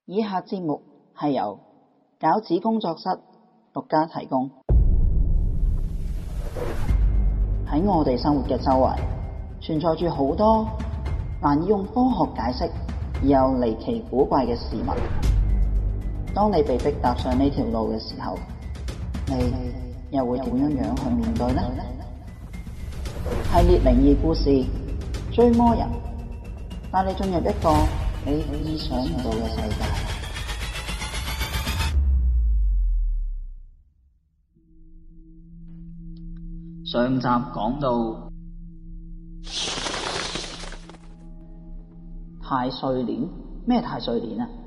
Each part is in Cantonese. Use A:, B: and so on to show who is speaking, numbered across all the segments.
A: 以下節目係由餃子工作室獨家提供。喺我哋生活嘅周圍，存在住好多難以用科學解釋而又離奇古怪嘅事物。當你被迫踏上呢條路嘅時候，你又會點樣去面對呢？系列靈異故事，追魔人帶你進入一個你意想唔到嘅世界。上集講到太歲鏈，咩太歲鏈啊？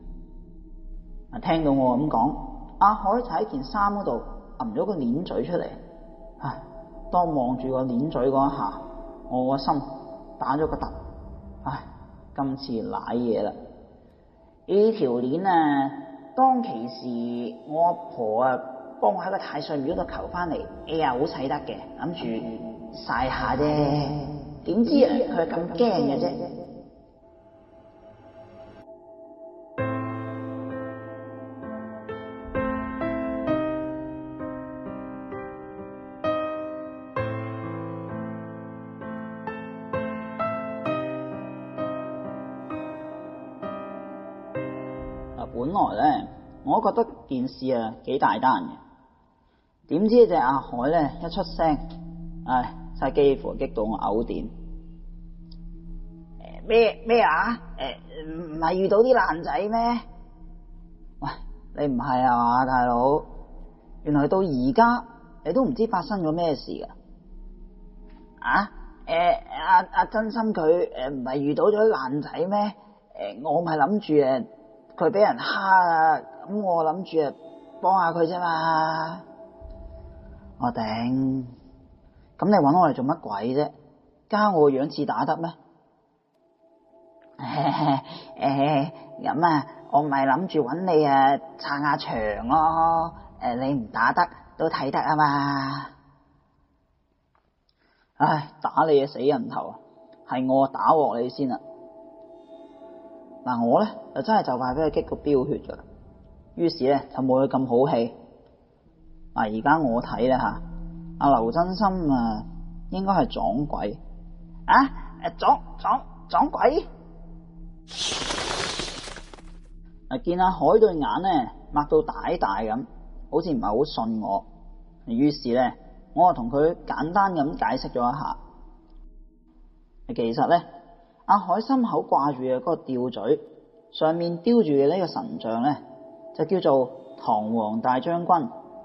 A: 聽到我咁講，阿海就喺件衫嗰度揞咗個鏈嘴出嚟。唉，當望住個鏈嘴嗰一下，我個心打咗個突。唉，今次瀨嘢啦！呢條鏈啊，當其時我阿婆啊幫我喺個太歲廟度求翻嚟，哎呀好使得嘅，諗住晒下啫。點知啊佢咁驚嘅啫。本來咧，我覺得件事啊幾大單嘅，點知隻阿海咧一出聲，唉，真係幾乎激到我嘔電。咩啊？唔係遇到啲爛仔咩？喂，你唔係啊嘛，大佬？原來到而家你都唔知發生咗咩事噶？啊？阿真心佢唔係遇到咗啲爛仔咩？我咪諗住佢俾人蝦啊，咁我諗住幫下佢啫嘛。我頂，咁你搵我嚟做乜鬼啫？加我個樣似打得咩？咁啊，我唔係諗住搵你撐下場咯。你唔打得都睇得啊嘛。唉，打你嘅死人頭，係我打鑊你先啦。嗱，我咧就真係就快俾佢激到飆血噶，於是咧就冇佢咁好氣。嗱，而家我睇咧吓，阿劉真心應該係撞鬼啊！撞鬼！見阿海對眼咧擘到大大咁，好似唔係好信我。於是咧，我就同佢簡單咁解釋咗一下。其實咧，阿海心口掛住嘅嗰個吊墜，上面雕住嘅呢個神像咧，就叫做唐王大將軍。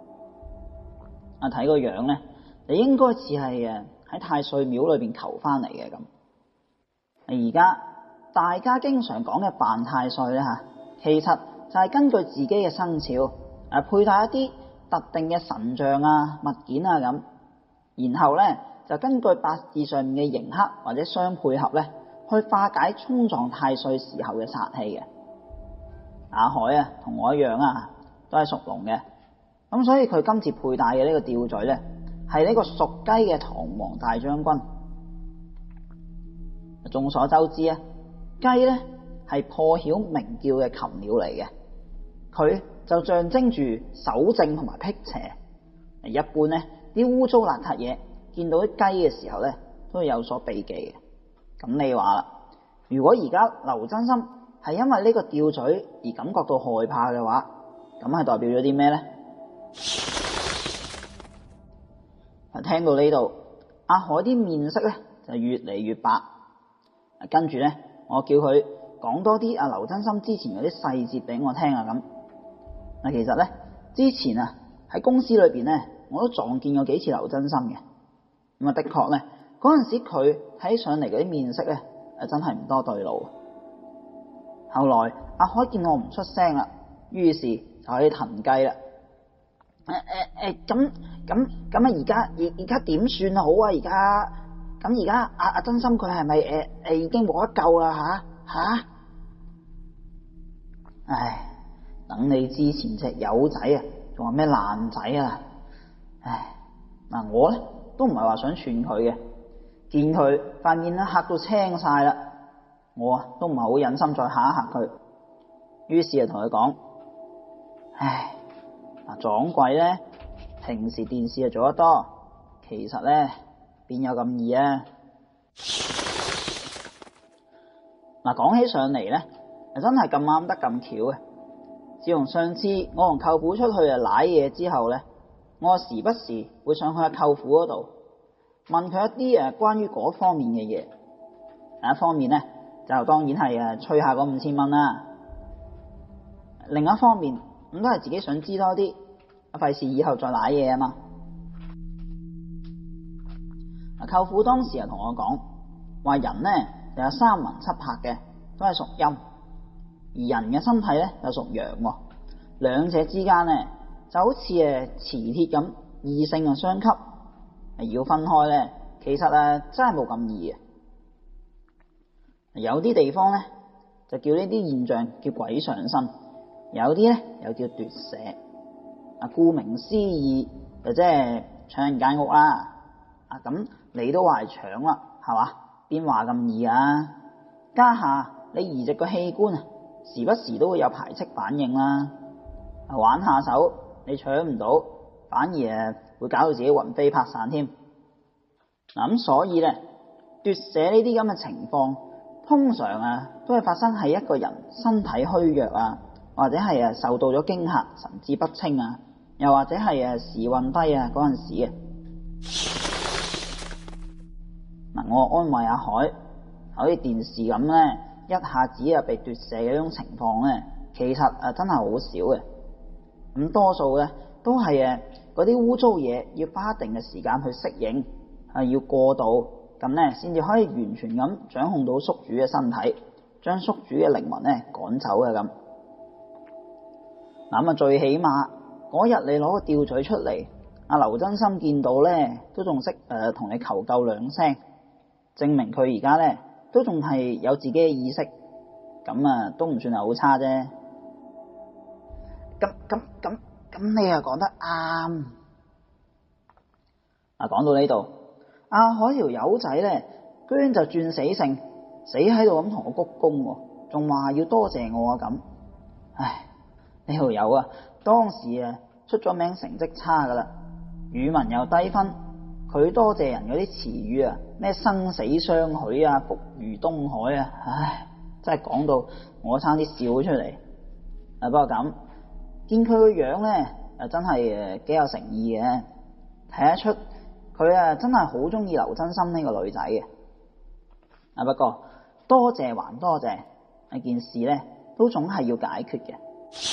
A: 睇個樣咧，就應該似係喺太歲廟裏邊求翻嚟嘅咁。而家大家經常講嘅扮太歲咧吓，其實就係根據自己嘅生肖佩戴一啲特定嘅神像物件咁，然後咧就根據八字上面嘅刑克或者相配合咧，去化解衝撞太歲時候嘅煞氣嘅。阿海同我一樣都係屬龍嘅，咁所以佢今次佩戴嘅呢個吊墜咧，係呢個屬雞嘅唐王大將軍。眾所周知雞咧係破曉鳴叫嘅禽鳥嚟嘅，佢就象徵住守正同埋辟邪。一般咧啲污糟邋遢嘢見到啲雞嘅時候咧，都會有所避忌嘅。咁你話啦，如果而家劉真心係因為呢個吊墜而感覺到害怕嘅話，咁係代表咗啲咩咧？聽到呢度，阿海啲面色咧就越嚟越白。跟住咧，我叫佢講多啲阿劉真心之前嗰啲細節俾我聽咁。其實咧之前喺公司裏邊咧，我都撞見過幾次劉真心嘅。咁的確咧，嗰陣時佢睇上嚟嗰啲面色咧，真係唔多對路。後來阿海見我唔出聲啦，於是就喺度騰雞啦。咁而家點算好啊？而家咁而家阿真心佢係咪已經冇得救啦吓？唉，等你之前隻友仔仲話咩爛仔唉，我咧都唔係話想串佢嘅，見佢塊面咧嚇到青晒啦，我都唔係好忍心再嚇一嚇佢。 於是就同佢講：唉，撞鬼咧，平時電視就做得多，其實咧邊有咁易啊？講起上嚟咧，真係咁啱得咁巧嘅。自從上次我同舅父出去舐嘢之後咧，我時不時會上去阿舅父嗰度問佢一啲關於嗰方面嘅嘢。一方面咧就當然係吹下嗰5000蚊啦，另一方面咁都係自己想知多啲，費事以後再舐嘢啊嘛。舅父當時就同我講話，人咧就有3魂7魄嘅，都係屬陰。而人嘅身體咧就屬陽，兩者之間咧就好似磁鐵咁，異性相吸，要分開咧，其實真係冇咁易嘅。有啲地方咧就叫呢啲現象叫鬼上身，有啲咧又叫奪舍。顧名思義就即係搶人間屋啦。咁你都話係搶啦，係嘛？邊話咁易啊？家下你移植個器官時不時都會有排斥反應啦，玩下手你搶唔到，反而會搞到自己魂飛魄散添。咁所以咧，奪舍呢啲咁嘅情況，通常都係發生喺一個人身體虛弱或者係受到咗驚嚇、神志不清又或者係時運低嗰陣時嘅。我安慰阿海，好似電視咁咧，一下子被奪舍嘅呢種情況咧，其實真係好少嘅。咁多數咧都係嗰啲污糟嘢要花一定嘅時間去適應，要過渡，咁咧先至可以完全咁掌控到宿主嘅身體，將宿主嘅靈魂咧趕走嘅咁。咁最起碼嗰日你攞個吊嘴出嚟，阿劉真心見到咧都仲識同你求救2聲，證明佢而家咧都仲係有自己嘅意識，咁都唔算係好差啫。咁你又講得啱。講到呢度，阿海條友仔咧居然就轉死性，死喺度咁同我鞠躬，仲話要多謝我咁。唉，呢條友當時出咗名成績差噶啦，語文又低分，佢多謝人嗰啲詞語咩生死相許福如東海唉，真係講到我差啲笑出嚟。不過咁見佢個樣咧真係幾有誠意嘅，睇得出佢真係好中意劉真心呢個女仔嘅。不過多謝還多謝，呢件事咧都總係要解決嘅。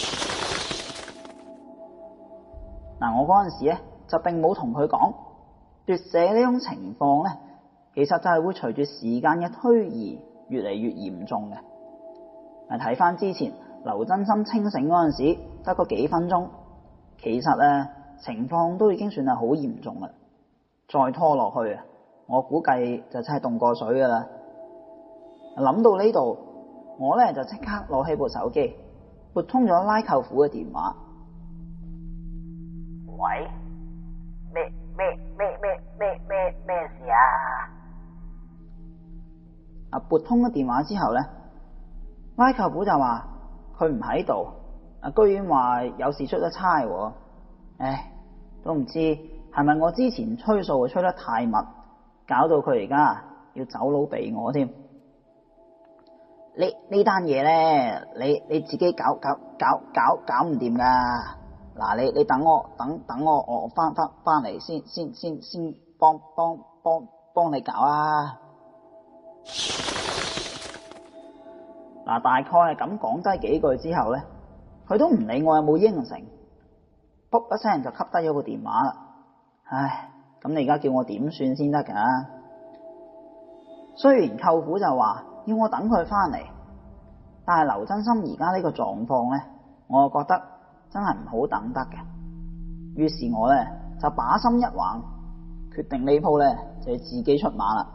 A: 我嗰陣時咧就並冇同佢講奪舍呢種情況咧，其實就係會隨住時間嘅推移越嚟越嚴重嘅。睇翻之前劉真心清醒嗰陣時得嗰幾分鐘，其實情況都已經算係好嚴重啦。再拖落去我估計就真係凍過水噶啦。諗到呢度，我咧就即刻攞起部手機撥通咗拉舅父嘅電話。喂，咩事撥通咗電話之後咧，拉舅父就話佢唔喺度，居然話有事出咗差。唉，都唔知係咪我之前吹數吹得太密，搞到佢而家要走佬避我添。呢單嘢咧，你自己搞唔掂噶。你等我翻嚟先幫你搞啊。大概係咁講低幾句之後咧，佢都唔理我有冇應承，卜一聲就吸低咗個電話啦。唉，咁你而家叫我點算先得噶？雖然舅父就話要我等佢翻嚟，但係劉真心而家呢個狀況咧，我覺得真係唔好等得嘅。於是我咧就把心一橫，決定呢鋪咧就要自己出馬啦。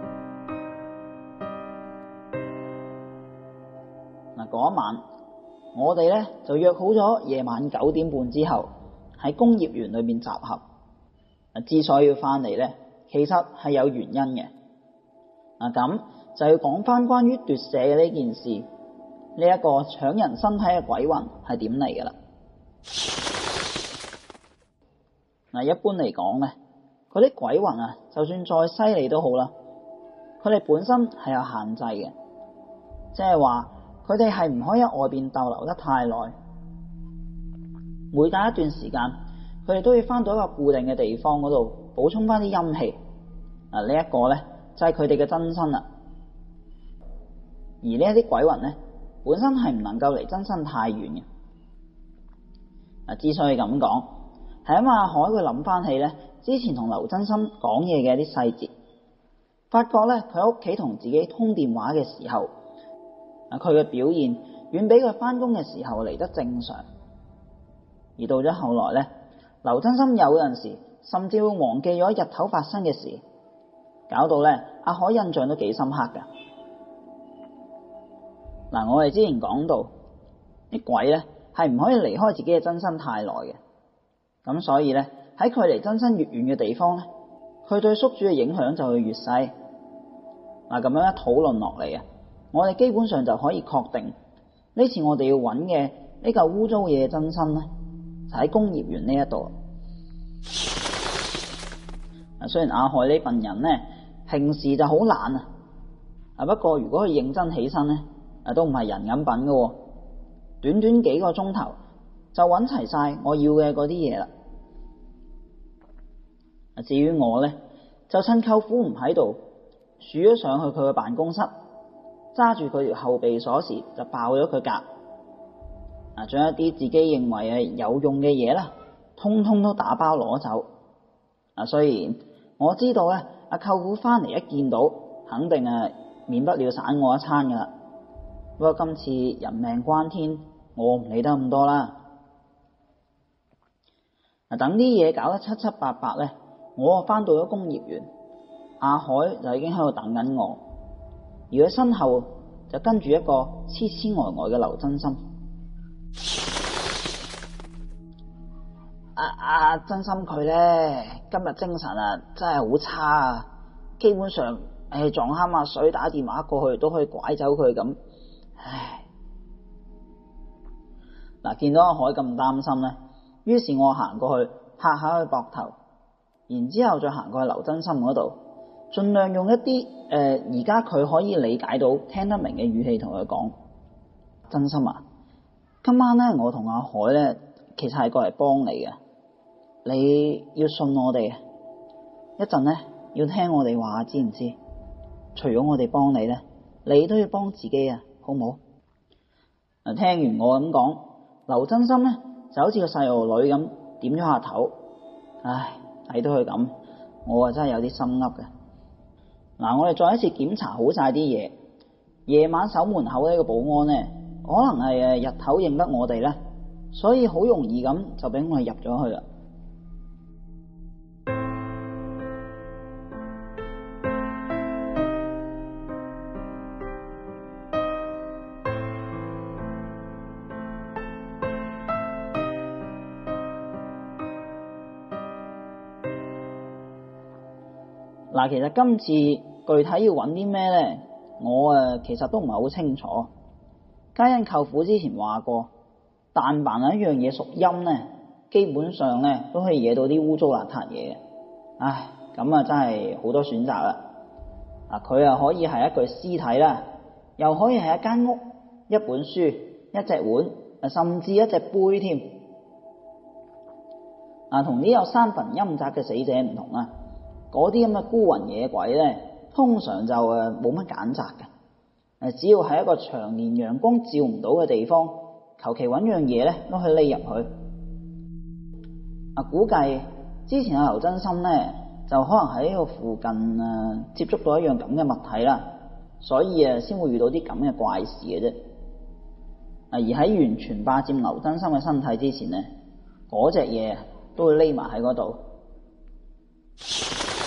A: 嗰晚我哋咧就約好咗夜晚9點半之後喺工業園裏邊集合。之所以要翻嚟咧，其實係有原因嘅。咁就要講翻關於奪舍嘅呢件事，呢一個搶人身體嘅鬼魂係點嚟㗎啦？一般嚟講咧，嗰啲鬼魂啊，就算再犀利都好啦，佢哋本身係有限制嘅，即係話佢哋係唔可以喺外邊逗留得太耐，每隔一段時間，佢哋都要翻到一個固定嘅地方嗰度補充翻啲陰氣。呢一個咧就係佢哋嘅真身啦。而呢一啲鬼魂咧，本身係唔能夠離真身太遠嘅。之所以咁講，係因為阿海佢諗翻起咧之前同劉真心講嘢嘅一啲細節，發覺咧佢喺屋企同自己通電話嘅時候，佢嘅表現遠比佢翻工嘅時候嚟得正常。而到咗後來咧，劉真心有陣時甚至會忘記咗日頭發生嘅事，搞到咧阿海印象都幾深刻㗎。我哋之前講到啲鬼咧係唔可以離開自己嘅真身太耐嘅，咁所以咧喺距離真身越遠嘅地方咧，佢對宿主嘅影響就會越細。咁樣一討論落嚟啊，我哋基本上就可以確定呢次我哋要揾嘅呢嚿污糟嘢嘅真身咧，就喺工業園呢一度。雖然阿海呢份人咧平時就好懶不過如果佢認真起身咧，都唔係人咁品嘅。短短幾個鐘頭就揾齊晒我要嘅嗰啲嘢啦。至於我咧，就趁舅父唔喺度，鼠咗上去佢嘅辦公室，揸住佢條後備鎖匙就爆咗佢格，將一啲自己認為係有用嘅嘢啦，通通都打包攞走。雖然我知道咧，阿舅父翻嚟一見到，肯定免不了散我一餐噶啦。不過今次人命關天，我唔理得咁多啦。等啲嘢搞得七七八八咧，我翻到咗工業園，阿海就已經喺度等緊我，而佢身後就跟住一個痴痴呆呆嘅劉真心。真心佢咧今日精神真係好差基本上撞啱阿水打電話過去都可以拐走佢咁。見到阿海咁擔心咧，於是我行過去拍下佢膊頭，然之後再行過去劉真心嗰度，盡量用一啲而家佢可以理解到聽得明嘅語氣同佢講：真心今晚咧我同阿海咧其實係過嚟幫你嘅，你要信我哋，一陣咧要聽我哋話，知唔知？除咗我哋幫你咧，你都要幫自己好唔好？聽完我咁講，劉真心咧就好似個細路女咁點咗下頭。睇到佢咁，我真係有啲心噏嘅。我哋再一次檢查好晒啲嘢，夜晚守門口呢個保安咧，可能係日頭認得我哋咧，所以好容易咁就俾我哋入咗去啦。其實今次具體要揾啲咩咧，我其實都唔係好清楚。皆因舅父之前話過，但凡一樣嘢屬陰咧，基本上咧都可以惹到啲污糟邋遢嘢嘅。咁真係好多選擇啦。佢又可以係一具屍體啦，又可以係一間屋、一本書、一隻碗，甚至一隻杯添。同啲有3分陰宅嘅死者唔同啦。嗰啲咁嘅孤魂野鬼咧，通常就冇乜揀擇嘅，只要喺一個長年陽光照唔到嘅地方，求其揾樣嘢咧都可以匿入去。估計之前阿劉真心咧就可能喺呢個附近接觸到一樣咁嘅物體啦，所以先會遇到啲咁嘅怪事嘅啫。而喺完全霸佔劉真心嘅身體之前咧，嗰隻嘢都會匿埋喺嗰度。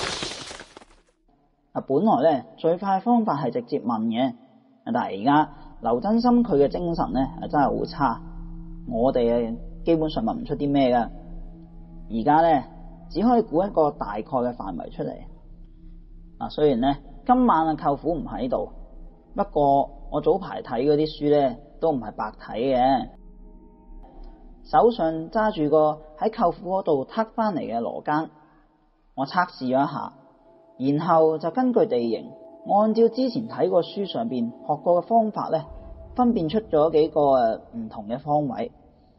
A: 本來咧最快方法係直接問嘅，但係而家劉真心佢嘅精神咧真係好差，我哋基本上問唔出啲咩噶。而家咧只可以估一個大概嘅範圍出嚟。雖然咧今晚舅父唔喺度，不過我早排睇嗰啲書咧都唔係白睇嘅。手上揸住個喺舅父嗰度撻翻嚟嘅羅庚，我測試咗一下，然後就根據地形，按照之前睇過書上邊學過嘅方法咧，分辨出咗幾個唔同嘅方位。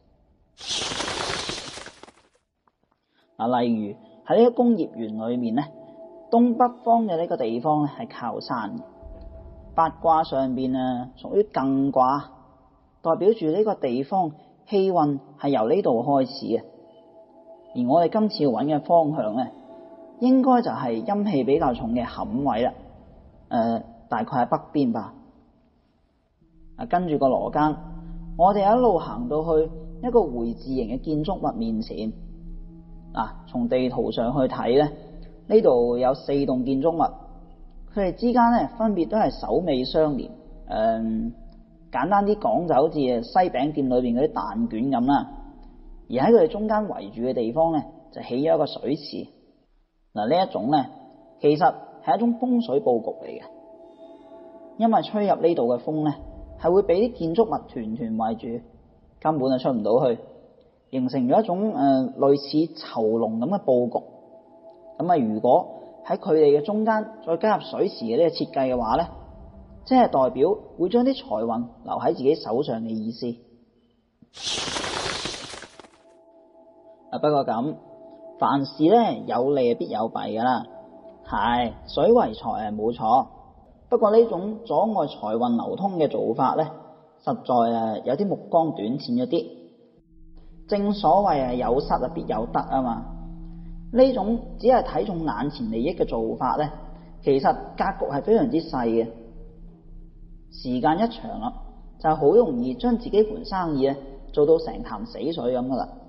A: 例如喺呢個工業園裏面咧，東北方嘅呢個地方咧係靠山嘅，八卦上邊屬於艮卦，代表住呢個地方氣運係由呢度開始嘅。而我哋今次要揾嘅方向咧，應該就係陰氣比較重嘅坎位啦。大概喺北邊吧。跟住個羅庚，我哋一路行到去一個回字形嘅建築物面前。從地圖上去睇咧，呢度有4棟建築物，佢哋之間咧分別都係首尾相連。簡單啲講就好似西餅店裏邊嗰啲蛋卷咁啦。而喺佢哋中間圍住嘅地方咧，就起咗一個水池。呢一種咧，其實係一種風水佈局嚟嘅，因為吹入呢度嘅風咧，係會俾啲建築物團團圍住，根本就出唔到去，形成咗一種類似囚籠咁嘅佈局。如果喺佢哋嘅中間再加入水池嘅呢個設計嘅話咧，即係代表會將啲財運留喺自己手上嘅意思。不過咁，凡事咧有利必有弊噶啦。係水為財冇錯，不過呢種阻礙財運流通嘅做法咧，實在有啲目光短淺咗啲。正所謂有失必有得啊嘛。呢種只係睇重眼前利益嘅做法咧，其實格局係非常之細嘅。時間一長啦，就好容易將自己盤生意做到成潭死水咁噶啦。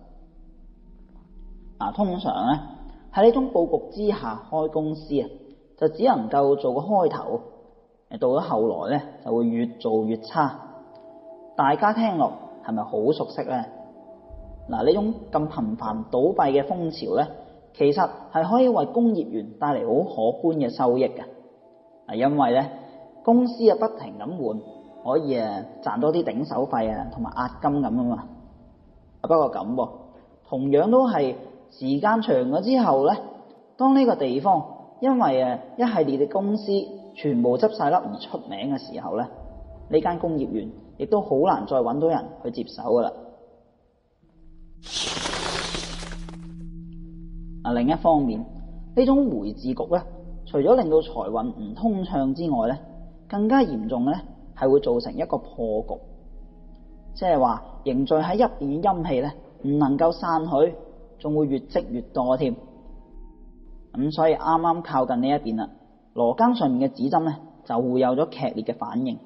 A: 通常咧喺呢種佈局之下開公司就只能夠做個開頭，到咗後來咧就會越做越差。大家聽落係咪好熟悉咧？呢種咁頻繁倒閉嘅風潮咧，其實係可以為工業園帶嚟好可觀嘅收益嘅。因為咧公司不停咁換，可以賺多啲頂手費同埋押金咁啊嘛。不過咁同樣都係時間長咗之後咧，當呢個地方因為一系列嘅公司全部執晒笠而出名嘅時候咧，呢間工業園亦都好難再揾到人去接手噶啦。另一方面，呢種回字局咧，除咗令到財運唔通暢之外咧，更加嚴重嘅咧係會造成一個破局，即係話凝聚喺入邊嘅陰氣咧唔能夠散去，仲會越積越多添。所以啱啱靠近呢一邊啦，羅庚上面嘅指針咧就會有咗劇烈嘅反應。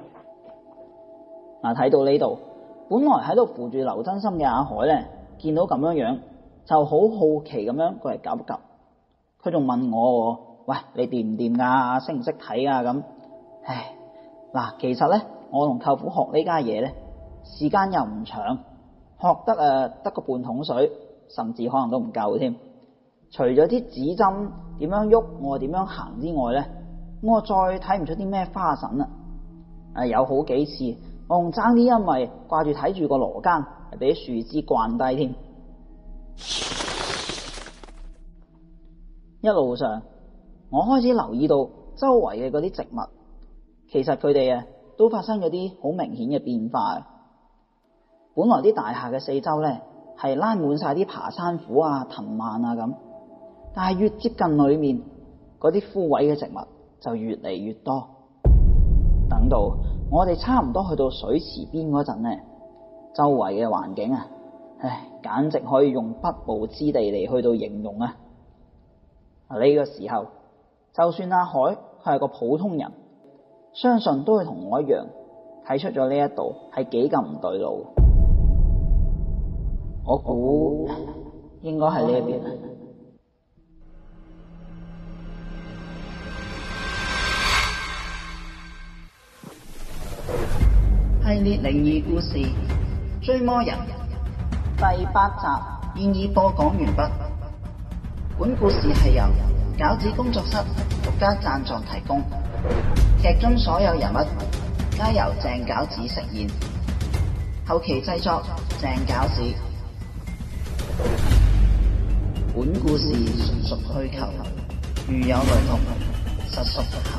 A: 睇到呢度，本來喺度扶住劉真心嘅阿海咧，見到咁樣就好好奇咁樣過嚟夾一夾。佢仲問我：喂，你掂唔掂噶？識唔識睇啊？咁，其實咧我同舅父學呢家嘢咧，時間又唔長，學得得個半桶水，甚至可能都唔夠添。除咗啲指針點樣喐，我點樣行之外咧，我再睇唔出啲咩花神啦。有好幾次我仲爭啲因為掛住睇住個羅庚，俾樹枝慣低添。一路上我開始留意到周圍嘅嗰啲植物，其實佢哋都發生咗啲好明顯嘅變化。本來啲大廈嘅四周咧係拉滿晒啲爬山虎藤蔓咁，但係越接近裏面嗰啲枯萎嘅植物就越嚟越多。等到我哋差唔多去到水池邊嗰陣咧，周圍嘅環境簡直可以用不毛之地嚟去到形容啊！呢個時候，就算阿海佢係個普通人，相信都會同我一樣睇出咗呢一度係幾咁唔對路。我估應該係呢一邊。 系列靈異故事《追魔人》第8集現已播講完畢。本故事係由餃子工作室獨家贊助提供，劇中所有人物皆由鄭餃子飾演，後期製作鄭餃子。本故事純屬虛構，如有雷同，實屬